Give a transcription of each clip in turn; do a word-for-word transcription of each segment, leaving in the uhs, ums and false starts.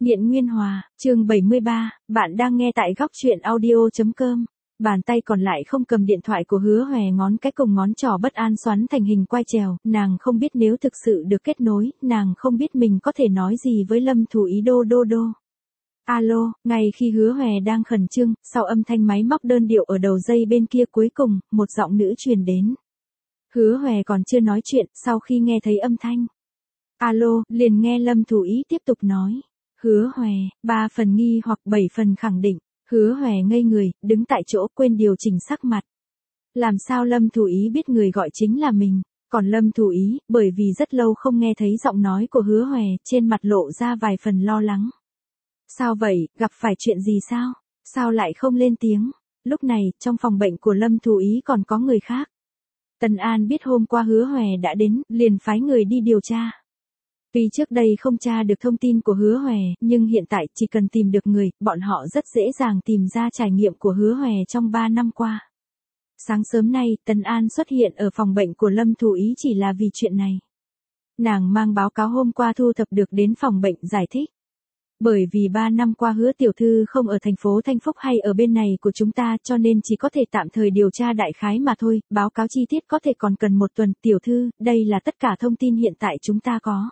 Nghiện Nguyên Hòa, chương bảy mươi ba, bạn đang nghe tại góc truyện audio.com. Bàn tay còn lại không cầm điện thoại của Hứa Hòe, ngón cái cùng ngón trỏ bất an xoắn thành hình quai trèo, nàng không biết nếu thực sự được kết nối, nàng không biết mình có thể nói gì với Lâm Thủ Ý đô đô đô. Alo, ngay khi Hứa Hòe đang khẩn trương, sau âm thanh máy móc đơn điệu ở đầu dây bên kia cuối cùng, một giọng nữ truyền đến. Hứa Hòe còn chưa nói chuyện, sau khi nghe thấy âm thanh. Alo, liền nghe Lâm Thủ Ý tiếp tục nói. Hứa Hòe, ba phần nghi hoặc bảy phần khẳng định. Hứa Hòe ngây người, đứng tại chỗ quên điều chỉnh sắc mặt. Làm sao Lâm Thủ Ý biết người gọi chính là mình, còn Lâm Thủ Ý, bởi vì rất lâu không nghe thấy giọng nói của Hứa Hòe, trên mặt lộ ra vài phần lo lắng. Sao vậy, gặp phải chuyện gì sao? Sao lại không lên tiếng? Lúc này, trong phòng bệnh của Lâm Thủ Ý còn có người khác. Tần An biết hôm qua Hứa Hòe đã đến, liền phái người đi điều tra. Vì trước đây không tra được thông tin của Hứa Hòe, nhưng hiện tại chỉ cần tìm được người, bọn họ rất dễ dàng tìm ra trải nghiệm của Hứa Hòe trong ba năm qua. Sáng sớm nay, Tần An xuất hiện ở phòng bệnh của Lâm Thủ Ý chỉ là vì chuyện này. Nàng mang báo cáo hôm qua thu thập được đến phòng bệnh giải thích. Bởi vì ba năm qua Hứa tiểu thư không ở thành phố Thanh Phúc hay ở bên này của chúng ta cho nên chỉ có thể tạm thời điều tra đại khái mà thôi, báo cáo chi tiết có thể còn cần một tuần. Tiểu thư, đây là tất cả thông tin hiện tại chúng ta có.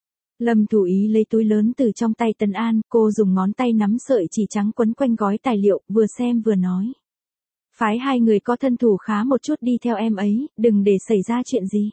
Lâm Thủ Ý lấy túi lớn từ trong tay Tần An, cô dùng ngón tay nắm sợi chỉ trắng quấn quanh gói tài liệu, vừa xem vừa nói. Phái hai người có thân thủ khá một chút đi theo em ấy, đừng để xảy ra chuyện gì.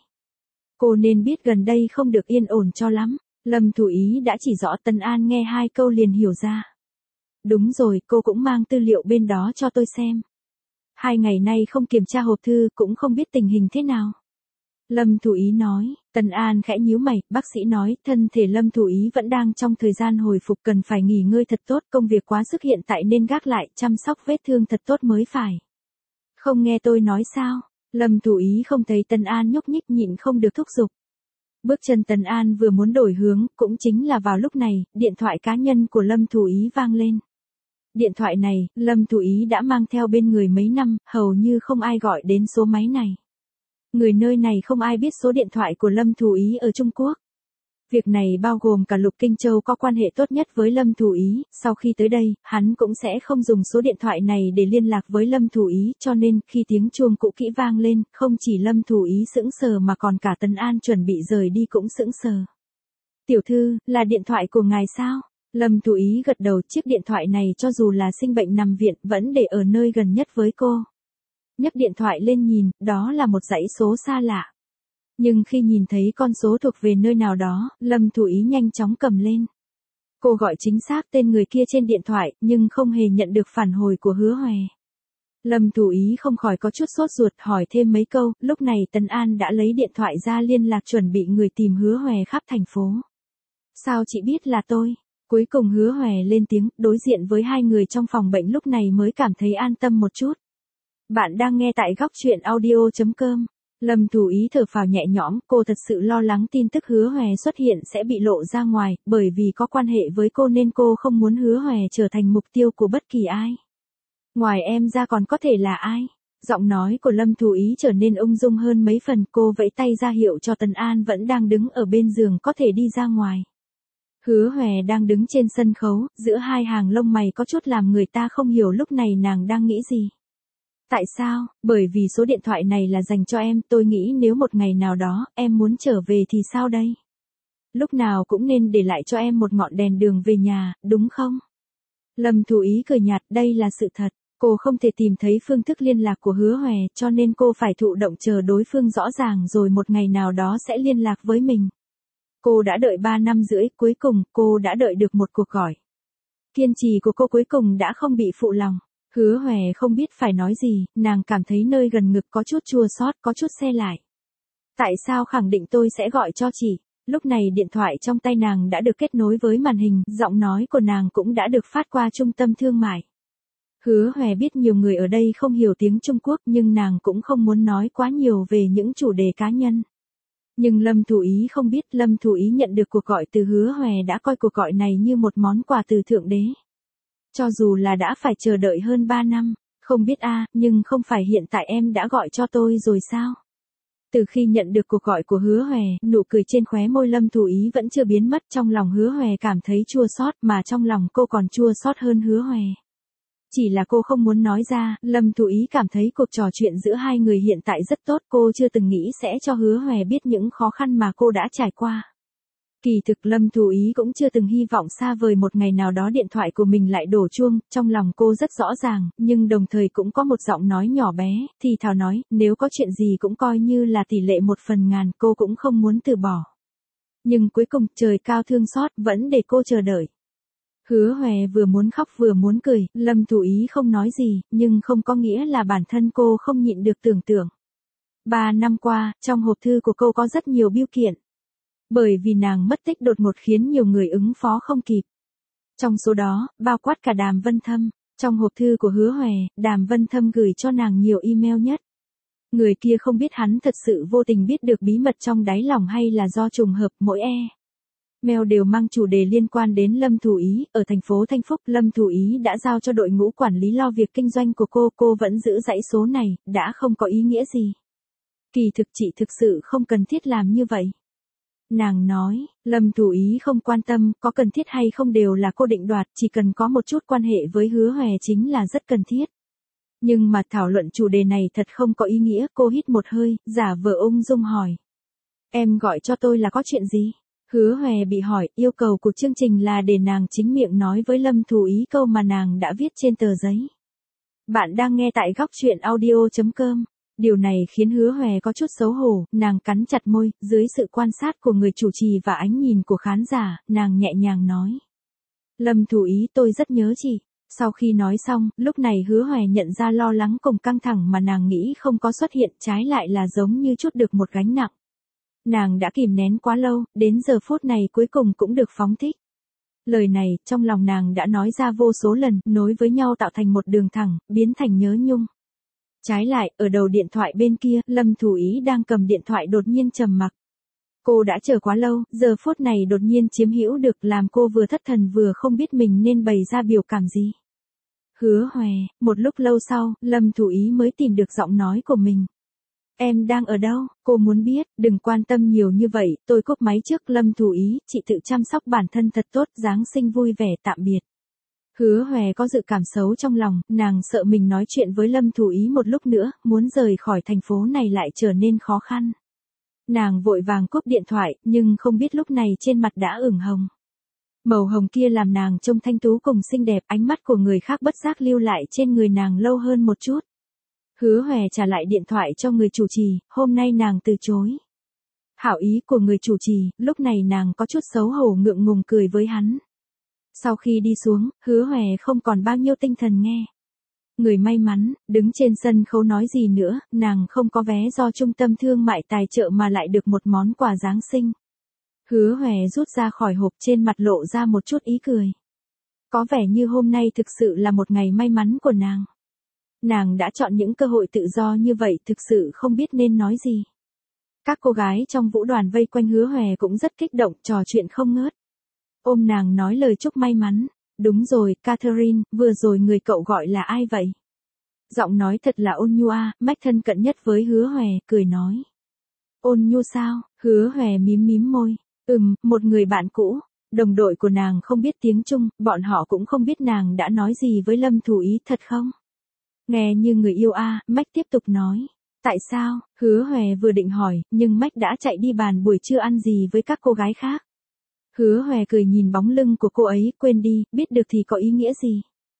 Cô nên biết gần đây không được yên ổn cho lắm. Lâm Thủ Ý đã chỉ rõ, Tần An nghe hai câu liền hiểu ra. Đúng rồi, cô cũng mang tư liệu bên đó cho tôi xem. Hai ngày nay không kiểm tra hộp thư, cũng không biết tình hình thế nào. Lâm Thủ Ý nói. Tần An khẽ nhíu mày, bác sĩ nói, thân thể Lâm Thủ Ý vẫn đang trong thời gian hồi phục, cần phải nghỉ ngơi thật tốt, công việc quá sức hiện tại nên gác lại, chăm sóc vết thương thật tốt mới phải. Không nghe tôi nói sao? Lâm Thủ Ý không thấy Tần An nhúc nhích, nhịn không được thúc giục. Bước chân Tần An vừa muốn đổi hướng, cũng chính là vào lúc này, điện thoại cá nhân của Lâm Thủ Ý vang lên. Điện thoại này, Lâm Thủ Ý đã mang theo bên người mấy năm, hầu như không ai gọi đến số máy này. Người nơi này không ai biết số điện thoại của Lâm Thủ Ý ở Trung Quốc. Việc này bao gồm cả Lục Kinh Châu có quan hệ tốt nhất với Lâm Thủ Ý, sau khi tới đây, hắn cũng sẽ không dùng số điện thoại này để liên lạc với Lâm Thủ Ý, cho nên, khi tiếng chuông cũ kỹ vang lên, không chỉ Lâm Thủ Ý sững sờ mà còn cả Tần An chuẩn bị rời đi cũng sững sờ. Tiểu thư, là điện thoại của ngài sao? Lâm Thủ Ý gật đầu, chiếc điện thoại này cho dù là sinh bệnh nằm viện, vẫn để ở nơi gần nhất với cô. Nhấc điện thoại lên nhìn, đó là một dãy số xa lạ. Nhưng khi nhìn thấy con số thuộc về nơi nào đó, Lâm Thủ Ý nhanh chóng cầm lên. Cô gọi chính xác tên người kia trên điện thoại, nhưng không hề nhận được phản hồi của Hứa Hòe. Lâm Thủ Ý không khỏi có chút sốt ruột, hỏi thêm mấy câu, lúc này Tần An đã lấy điện thoại ra liên lạc chuẩn bị người tìm Hứa Hòe khắp thành phố. Sao chị biết là tôi? Cuối cùng Hứa Hòe lên tiếng, đối diện với hai người trong phòng bệnh lúc này mới cảm thấy an tâm một chút. Bạn đang nghe tại góc truyện audio.com. Lâm Thủ Ý thở phào nhẹ nhõm, cô thật sự lo lắng tin tức Hứa Hòe xuất hiện sẽ bị lộ ra ngoài, bởi vì có quan hệ với cô nên cô không muốn Hứa Hòe trở thành mục tiêu của bất kỳ ai. Ngoài em ra còn có thể là ai? Giọng nói của Lâm Thủ Ý trở nên ung dung hơn mấy phần, cô vẫy tay ra hiệu cho Tần An vẫn đang đứng ở bên giường có thể đi ra ngoài. Hứa Hòe đang đứng trên sân khấu, giữa hai hàng lông mày có chút làm người ta không hiểu lúc này nàng đang nghĩ gì. Tại sao? Bởi vì số điện thoại này là dành cho em, tôi nghĩ nếu một ngày nào đó, em muốn trở về thì sao đây? Lúc nào cũng nên để lại cho em một ngọn đèn đường về nhà, đúng không? Lâm Thủ Ý cười nhạt, đây là sự thật, cô không thể tìm thấy phương thức liên lạc của Hứa Hòe, cho nên cô phải thụ động chờ đối phương rõ ràng rồi một ngày nào đó sẽ liên lạc với mình. Cô đã đợi ba năm rưỡi, cuối cùng, cô đã đợi được một cuộc gọi. Kiên trì của cô cuối cùng đã không bị phụ lòng. Hứa Hòe không biết phải nói gì, nàng cảm thấy nơi gần ngực có chút chua xót, có chút se lại. Tại sao khẳng định tôi sẽ gọi cho chị? Lúc này điện thoại trong tay nàng đã được kết nối với màn hình, giọng nói của nàng cũng đã được phát qua trung tâm thương mại. Hứa Hòe biết nhiều người ở đây không hiểu tiếng Trung Quốc nhưng nàng cũng không muốn nói quá nhiều về những chủ đề cá nhân. Nhưng Lâm Thủ Ý không biết, Lâm Thủ Ý nhận được cuộc gọi từ Hứa Hòe đã coi cuộc gọi này như một món quà từ Thượng Đế. Cho dù là đã phải chờ đợi hơn ba năm, không biết a, nhưng không phải hiện tại em đã gọi cho tôi rồi sao? Từ khi nhận được cuộc gọi của Hứa Hòe, nụ cười trên khóe môi Lâm Thủ Ý vẫn chưa biến mất, trong lòng Hứa Hòe cảm thấy chua xót, mà trong lòng cô còn chua xót hơn Hứa Hòe. Chỉ là cô không muốn nói ra, Lâm Thủ Ý cảm thấy cuộc trò chuyện giữa hai người hiện tại rất tốt, cô chưa từng nghĩ sẽ cho Hứa Hòe biết những khó khăn mà cô đã trải qua. Kỳ thực Lâm Thủ Ý cũng chưa từng hy vọng xa vời một ngày nào đó điện thoại của mình lại đổ chuông, trong lòng cô rất rõ ràng, nhưng đồng thời cũng có một giọng nói nhỏ bé, thì thào nói, nếu có chuyện gì cũng coi như là tỷ lệ một phần ngàn, cô cũng không muốn từ bỏ. Nhưng cuối cùng, trời cao thương xót, vẫn để cô chờ đợi. Hứa Hòe vừa muốn khóc vừa muốn cười, Lâm Thủ Ý không nói gì, nhưng không có nghĩa là bản thân cô không nhịn được tưởng tượng. Ba năm qua, trong hộp thư của cô có rất nhiều bưu kiện. Bởi vì nàng mất tích đột ngột khiến nhiều người ứng phó không kịp. Trong số đó, bao quát cả Đàm Vân Thâm. Trong hộp thư của Hứa Hòe, Đàm Vân Thâm gửi cho nàng nhiều email nhất. Người kia không biết hắn thật sự vô tình biết được bí mật trong đáy lòng hay là do trùng hợp, mỗi e. Mail đều mang chủ đề liên quan đến Lâm Thủ Ý. Ở thành phố Thanh Phúc, Lâm Thủ Ý đã giao cho đội ngũ quản lý lo việc kinh doanh của cô, cô vẫn giữ dãy số này, đã không có ý nghĩa gì. Kỳ thực chị thực sự không cần thiết làm như vậy. Nàng nói, Lâm Thủ Ý không quan tâm, có cần thiết hay không đều là cô định đoạt, chỉ cần có một chút quan hệ với Hứa Hòe chính là rất cần thiết. Nhưng mà thảo luận chủ đề này thật không có ý nghĩa, cô hít một hơi, giả vờ ung dung hỏi. Em gọi cho tôi là có chuyện gì? Hứa Hòe bị hỏi, yêu cầu của chương trình là để nàng chính miệng nói với Lâm Thủ Ý câu mà nàng đã viết trên tờ giấy. Bạn đang nghe tại góc truyện audio chấm com. Điều này khiến Hứa Hòe có chút xấu hổ, nàng cắn chặt môi, dưới sự quan sát của người chủ trì và ánh nhìn của khán giả, nàng nhẹ nhàng nói. Lâm Thủ Ý, tôi rất nhớ chị. Sau khi nói xong, lúc này Hứa Hòe nhận ra lo lắng cùng căng thẳng mà nàng nghĩ không có xuất hiện, trái lại là giống như trút được một gánh nặng. Nàng đã kìm nén quá lâu, đến giờ phút này cuối cùng cũng được phóng thích. Lời này, trong lòng nàng đã nói ra vô số lần, nối với nhau tạo thành một đường thẳng, biến thành nhớ nhung. Trái lại, ở đầu điện thoại bên kia, Lâm Thủ Ý đang cầm điện thoại đột nhiên trầm mặc. Cô đã chờ quá lâu, giờ phút này đột nhiên chiếm hữu được làm cô vừa thất thần vừa không biết mình nên bày ra biểu cảm gì. Hứa Hòe, một lúc lâu sau, Lâm Thủ Ý mới tìm được giọng nói của mình. Em đang ở đâu? Cô muốn biết, đừng quan tâm nhiều như vậy, tôi cúp máy trước. Lâm Thủ Ý, chị tự chăm sóc bản thân thật tốt, Giáng sinh vui vẻ, tạm biệt. Hứa Hòe có dự cảm xấu trong lòng, nàng sợ mình nói chuyện với Lâm Thủ Ý một lúc nữa, muốn rời khỏi thành phố này lại trở nên khó khăn. Nàng vội vàng cúp điện thoại, nhưng không biết lúc này trên mặt đã ửng hồng. Màu hồng kia làm nàng trông thanh tú cùng xinh đẹp, ánh mắt của người khác bất giác lưu lại trên người nàng lâu hơn một chút. Hứa Hòe trả lại điện thoại cho người chủ trì, hôm nay nàng từ chối. Hảo ý của người chủ trì, lúc này nàng có chút xấu hổ ngượng ngùng cười với hắn. Sau khi đi xuống, Hứa Hòe không còn bao nhiêu tinh thần nghe. Người may mắn, đứng trên sân khấu nói gì nữa, nàng không có vé do trung tâm thương mại tài trợ mà lại được một món quà Giáng sinh. Hứa Hòe rút ra khỏi hộp, trên mặt lộ ra một chút ý cười. Có vẻ như hôm nay thực sự là một ngày may mắn của nàng. Nàng đã chọn những cơ hội tự do như vậy, thực sự không biết nên nói gì. Các cô gái trong vũ đoàn vây quanh Hứa Hòe cũng rất kích động, trò chuyện không ngớt. Ôm nàng nói lời chúc may mắn. Đúng rồi, Catherine, vừa rồi người cậu gọi là ai vậy? Giọng nói thật là ôn nhu a, Mách thân cận nhất với Hứa Hòe, cười nói. Ôn nhu sao? Hứa Hòe mím mím môi. Ừm, một người bạn cũ. Đồng đội của nàng không biết tiếng Trung, bọn họ cũng không biết nàng đã nói gì với Lâm Thủ Ý, thật không? Nghe như người yêu a, Mách tiếp tục nói. Tại sao? Hứa Hòe vừa định hỏi, nhưng Mách đã chạy đi bàn buổi trưa ăn gì với các cô gái khác. Hứa Hòe cười nhìn bóng lưng của cô ấy, quên đi, biết được thì có ý nghĩa gì.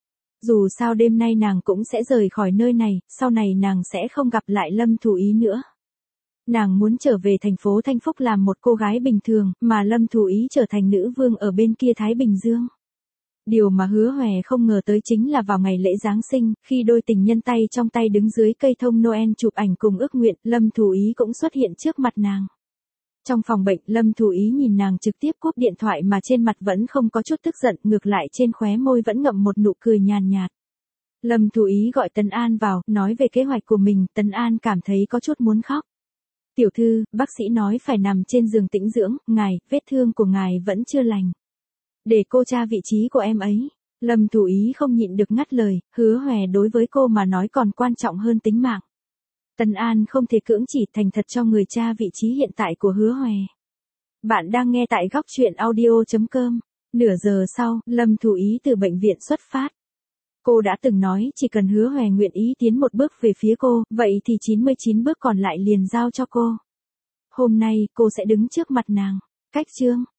Dù sao đêm nay nàng cũng sẽ rời khỏi nơi này, sau này nàng sẽ không gặp lại Lâm Thủ Ý nữa. Nàng muốn trở về thành phố Thanh Phúc làm một cô gái bình thường, mà Lâm Thủ Ý trở thành nữ vương ở bên kia Thái Bình Dương. Điều mà Hứa Hòe không ngờ tới chính là vào ngày lễ Giáng sinh, khi đôi tình nhân tay trong tay đứng dưới cây thông Noel chụp ảnh cùng ước nguyện, Lâm Thủ Ý cũng xuất hiện trước mặt nàng. Trong phòng bệnh, Lâm Thủ Ý nhìn nàng trực tiếp cúp điện thoại mà trên mặt vẫn không có chút tức giận, ngược lại trên khóe môi vẫn ngậm một nụ cười nhàn nhạt. Lâm Thủ Ý gọi Tấn An vào, nói về kế hoạch của mình, Tấn An cảm thấy có chút muốn khóc. Tiểu thư, bác sĩ nói phải nằm trên giường tĩnh dưỡng, ngài, vết thương của ngài vẫn chưa lành. Để cô tra vị trí của em ấy. Lâm Thủ Ý không nhịn được ngắt lời, Hứa Hòe đối với cô mà nói còn quan trọng hơn tính mạng. Tân An không thể cưỡng chỉ thành thật cho người cha vị trí hiện tại của Hứa Hoè. Bạn đang nghe tại góc chuyện audio chấm com. Nửa giờ sau, Lâm Thủ Ý từ bệnh viện xuất phát. Cô đã từng nói chỉ cần Hứa Hoè nguyện ý tiến một bước về phía cô, vậy thì chín mươi chín bước còn lại liền giao cho cô. Hôm nay, cô sẽ đứng trước mặt nàng. Cách chương.